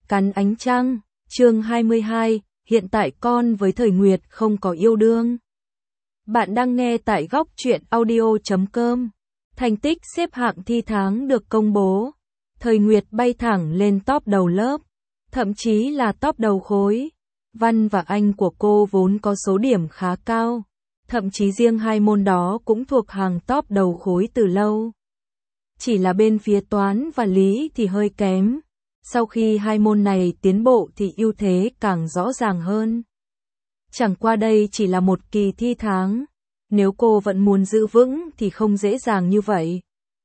Cắn ánh trăng, chương 22, hiện tại con với Thời Nguyệt không có yêu đương. Bạn đang nghe tại góc truyện audio.com. Thành tích xếp hạng thi tháng được công bố. Thời Nguyệt bay thẳng lên top đầu lớp, thậm chí là top đầu khối. Văn và Anh của cô vốn có số điểm khá cao, thậm chí riêng hai môn đó cũng thuộc hàng top đầu khối từ lâu. Chỉ là bên phía toán và lý thì hơi kém. Sau khi hai môn này tiến bộ thì ưu thế càng rõ ràng hơn. Chẳng qua đây chỉ là một kỳ thi tháng, nếu cô vẫn muốn giữ vững thì không dễ dàng như vậy.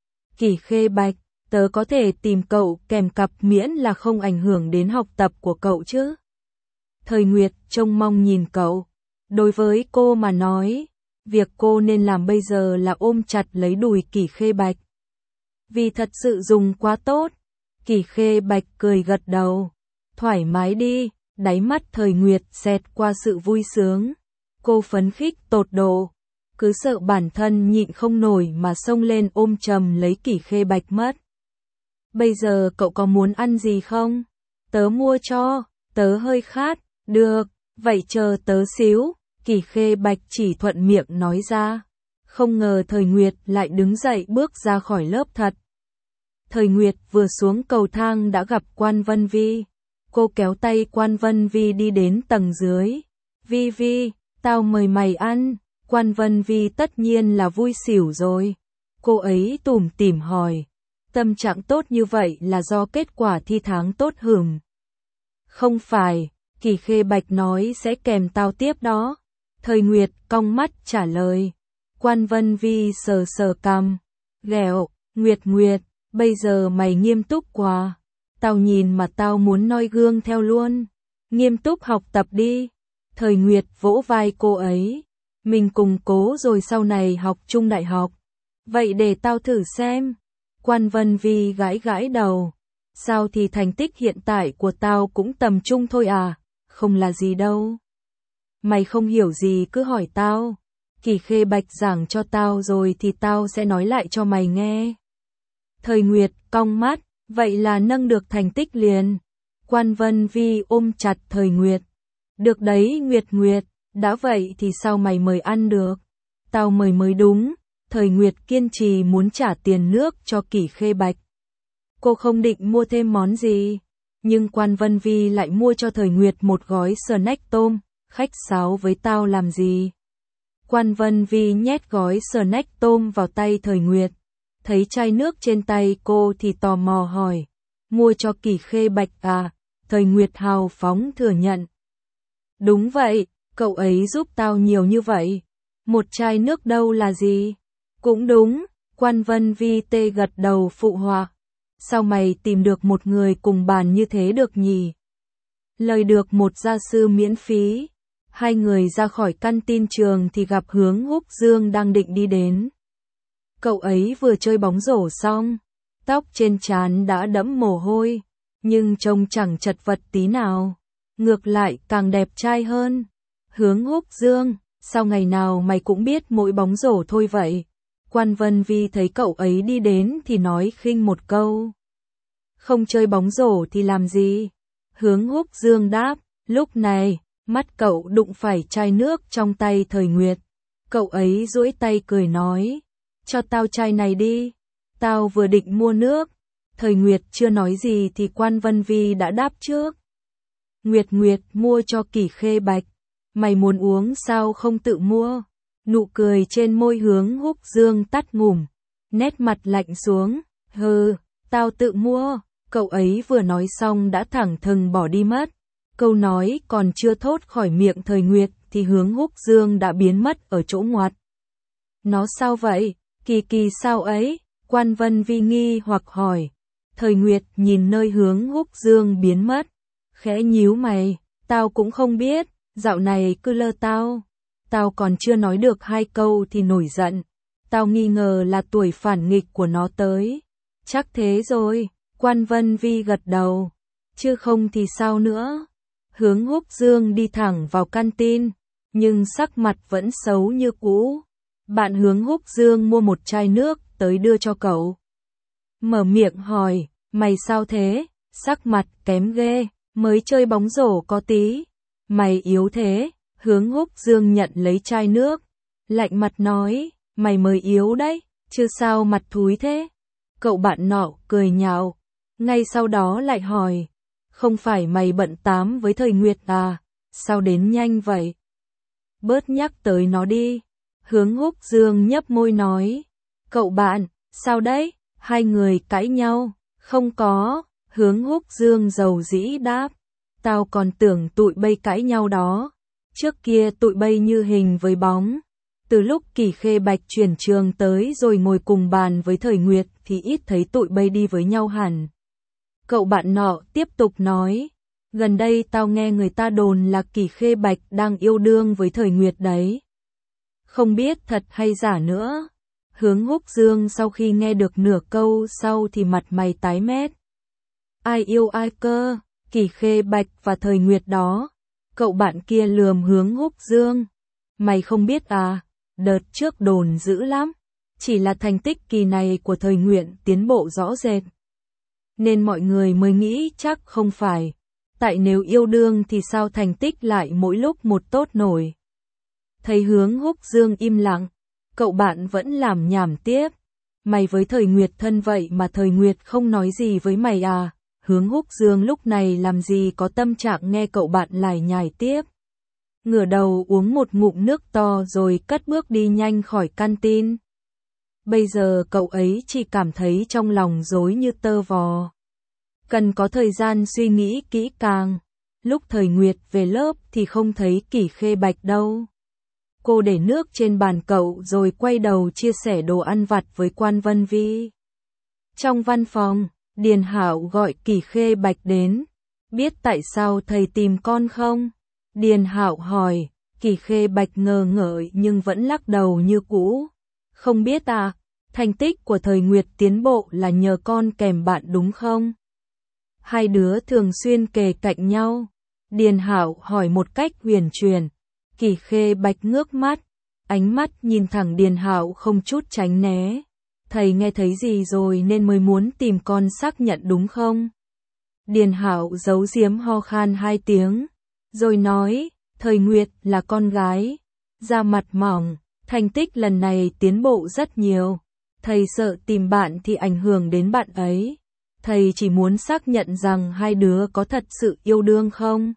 Kỷ Khê Bạch, tớ có thể tìm cậu kèm cặp miễn là không ảnh hưởng đến học tập của cậu chứ. Thời Nguyệt trông mong nhìn cậu. Đối với cô mà nói, việc cô nên làm bây giờ là ôm chặt lấy đùi Kỷ Khê Bạch. Vì thật sự dùng quá tốt. Kỷ Khê Bạch cười gật đầu. Thoải mái đi, đáy mắt Thời Nguyệt xẹt qua sự vui sướng. Cô phấn khích tột độ. Cứ sợ bản thân nhịn không nổi mà xông lên ôm chầm lấy Kỷ Khê Bạch mất. Bây giờ cậu có muốn ăn gì không? Tớ mua cho, tớ hơi khát. Được, vậy chờ tớ xíu. Kỷ Khê Bạch chỉ thuận miệng nói ra. Không ngờ Thời Nguyệt lại đứng dậy bước ra khỏi lớp thật. Thời Nguyệt vừa xuống cầu thang đã gặp Quan Vân Vi. Cô kéo tay Quan Vân Vi đi đến tầng dưới. Vi Vi, tao mời mày ăn. Quan Vân Vi tất nhiên là vui xỉu rồi. Cô ấy tủm tỉm hỏi. Tâm trạng tốt như vậy là do kết quả thi tháng tốt hửng. Không phải, Kỷ Khê Bạch nói sẽ kèm tao tiếp đó. Thời Nguyệt cong mắt trả lời. Quan Vân Vi sờ sờ cằm. Ghẹo, Nguyệt Nguyệt. Bây giờ mày nghiêm túc quá. Tao nhìn mà tao muốn noi gương theo luôn. Nghiêm túc học tập đi. Thời Nguyệt vỗ vai cô ấy. Mình cùng cố rồi sau này học chung đại học. Vậy để tao thử xem. Quan Vân Vi gãi gãi đầu. Sao thì thành tích hiện tại của tao cũng tầm trung thôi à. Không là gì đâu. Mày không hiểu gì cứ hỏi tao. Kỷ Khê Bạch giảng cho tao rồi thì tao sẽ nói lại cho mày nghe. Thời Nguyệt cong mắt, vậy là nâng được thành tích liền. Quan Vân Vi ôm chặt Thời Nguyệt. Được đấy Nguyệt Nguyệt, đã vậy thì sao mày mời ăn được? Tao mời mới đúng. Thời Nguyệt kiên trì muốn trả tiền nước cho Kỷ Khê Bạch. Cô không định mua thêm món gì, nhưng Quan Vân Vi lại mua cho Thời Nguyệt một gói snack tôm. Khách sáo với tao làm gì? Quan Vân Vi nhét gói snack tôm vào tay Thời Nguyệt. Thấy chai nước trên tay cô thì tò mò hỏi. Mua cho Kỷ Khê Bạch à? Thời Nguyệt hào phóng thừa nhận. Đúng vậy, cậu ấy giúp tao nhiều như vậy. Một chai nước đâu là gì? Cũng đúng, Quan Vân Vi tê gật đầu phụ họa. Sao mày tìm được một người cùng bàn như thế được nhỉ? Lời được một gia sư miễn phí. Hai người ra khỏi căn tin trường thì gặp Hướng Húc Dương đang định đi đến. Cậu ấy vừa chơi bóng rổ xong, tóc trên trán đã đẫm mồ hôi, nhưng trông chẳng chật vật tí nào. Ngược lại càng đẹp trai hơn. Hướng Húc Dương, sao ngày nào mày cũng biết mỗi bóng rổ thôi vậy? Quan Vân Vi thấy cậu ấy đi đến thì nói khinh một câu. Không chơi bóng rổ thì làm gì? Hướng Húc Dương đáp, lúc này, mắt cậu đụng phải chai nước trong tay Thời Nguyệt. Cậu ấy duỗi tay cười nói. Cho tao chai này đi. Tao vừa định mua nước. Thời Nguyệt chưa nói gì thì Quan Vân Vi đã đáp trước. Nguyệt Nguyệt mua cho Kỷ Khê Bạch. Mày muốn uống sao không tự mua? Nụ cười trên môi Hướng Húc Dương tắt ngủm. Nét mặt lạnh xuống. Hừ, tao tự mua. Cậu ấy vừa nói xong đã thẳng thừng bỏ đi mất. Câu nói còn chưa thốt khỏi miệng Thời Nguyệt thì Hướng Húc Dương đã biến mất ở chỗ ngoặt. Nó sao vậy? Kỳ kỳ sao ấy? Quan Vân Vi nghi hoặc hỏi. Thời Nguyệt nhìn nơi Hướng Húc Dương biến mất. Khẽ nhíu mày. Tao cũng không biết. Dạo này cứ lơ tao. Tao còn chưa nói được hai câu thì nổi giận. Tao nghi ngờ là tuổi phản nghịch của nó tới. Chắc thế rồi. Quan Vân Vi gật đầu. Chứ không thì sao nữa? Hướng Húc Dương đi thẳng vào căn tin. Nhưng sắc mặt vẫn xấu như cũ. Bạn Hướng Húc Dương mua một chai nước tới đưa cho cậu. Mở miệng hỏi, mày sao thế? sắc mặt kém ghê, mới chơi bóng rổ có tí. Mày yếu thế, Hướng Húc Dương nhận lấy chai nước, lạnh mặt nói, mày mới yếu đấy, chứ sao mặt thúi thế. Cậu bạn nọ cười nhạo, ngay sau đó lại hỏi, không phải mày bận tám với Thời Nguyệt à, sao đến nhanh vậy? Bớt nhắc tới nó đi. Hướng Húc Dương nhấp môi nói, cậu bạn, sao đấy, hai người cãi nhau? Không có, Hướng Húc Dương dầu dĩ đáp, tao còn tưởng tụi bay cãi nhau đó. Trước kia tụi bay như hình với bóng. Từ lúc Kỳ Khê Bạch chuyển trường tới rồi ngồi cùng bàn với Thời Nguyệt thì ít thấy tụi bay đi với nhau hẳn. Cậu bạn nọ tiếp tục nói, gần đây tao nghe người ta đồn là Kỳ Khê Bạch đang yêu đương với Thời Nguyệt đấy. Không biết thật hay giả nữa. Hướng Húc Dương sau khi nghe được nửa câu sau thì mặt mày tái mét. Ai yêu ai cơ, Kỳ Khê Bạch và Thời Nguyệt đó. Cậu bạn kia lườm Hướng Húc Dương. Mày không biết à, đợt trước đồn dữ lắm. Chỉ là thành tích kỳ này của Thời Nguyệt tiến bộ rõ rệt. Nên mọi người mới nghĩ chắc không phải. Tại nếu yêu đương thì sao thành tích lại mỗi lúc một tốt nổi. Thấy Hướng Húc Dương im lặng, cậu bạn vẫn làm nhảm tiếp. Mày với Thời Nguyệt thân vậy mà Thời Nguyệt không nói gì với mày à? Hướng Húc Dương lúc này làm gì có tâm trạng nghe cậu bạn lải nhải tiếp. Ngửa đầu uống một ngụm nước to rồi cất bước đi nhanh khỏi canteen. Bây giờ cậu ấy chỉ cảm thấy trong lòng rối như tơ vò. Cần có thời gian suy nghĩ kỹ càng. Lúc Thời Nguyệt về lớp thì không thấy Kỳ Khê Bạch đâu. Cô để nước trên bàn cậu rồi quay đầu chia sẻ đồ ăn vặt với Quan Vân Vi. Trong văn phòng, Điền Hạo gọi Kỳ Khê Bạch đến. Biết tại sao thầy tìm con không? Điền Hạo hỏi. Kỳ Khê Bạch ngờ ngợi nhưng vẫn lắc đầu như cũ. Không biết à, thành tích của Thời Nguyệt tiến bộ là nhờ con kèm bạn đúng không? Hai đứa thường xuyên kề cạnh nhau. Điền Hạo hỏi một cách huyền chuyển. Kỳ Khê Bạch ngước mắt, ánh mắt nhìn thẳng Điền Hạo không chút tránh né. Thầy nghe thấy gì rồi nên mới muốn tìm con xác nhận đúng không? Điền Hạo giấu giếm ho khan 2 tiếng, rồi nói, Thời Nguyệt là con gái, da mặt mỏng, thành tích lần này tiến bộ rất nhiều. Thầy sợ tìm bạn thì ảnh hưởng đến bạn ấy. Thầy chỉ muốn xác nhận rằng hai đứa có thật sự yêu đương không?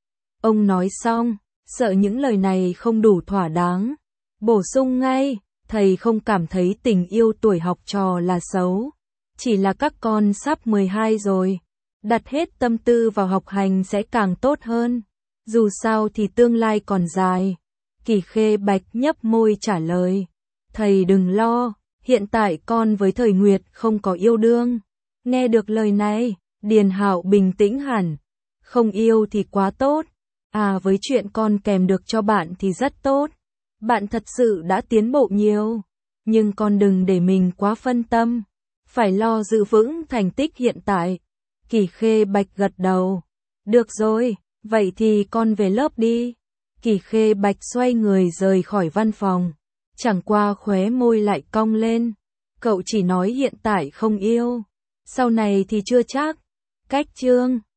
Ông nói xong, sợ những lời này không đủ thỏa đáng. Bổ sung ngay, thầy không cảm thấy tình yêu tuổi học trò là xấu. Chỉ là các con sắp 12 rồi. Đặt hết tâm tư vào học hành sẽ càng tốt hơn. Dù sao thì tương lai còn dài. Kỳ Khê Bạch nhấp môi trả lời. Thầy đừng lo, hiện tại con với Thời Nguyệt không có yêu đương. Nghe được lời này, Điền Hạo bình tĩnh hẳn. Không yêu thì quá tốt. À, với chuyện con kèm được cho bạn thì rất tốt. Bạn thật sự đã tiến bộ nhiều. Nhưng con đừng để mình quá phân tâm. Phải lo giữ vững thành tích hiện tại. Kỳ Khê Bạch gật đầu. Được rồi, vậy thì con về lớp đi. Kỳ Khê Bạch xoay người rời khỏi văn phòng. Chẳng qua khóe môi lại cong lên. Cậu chỉ nói hiện tại không yêu. Sau này thì chưa chắc. Cách chương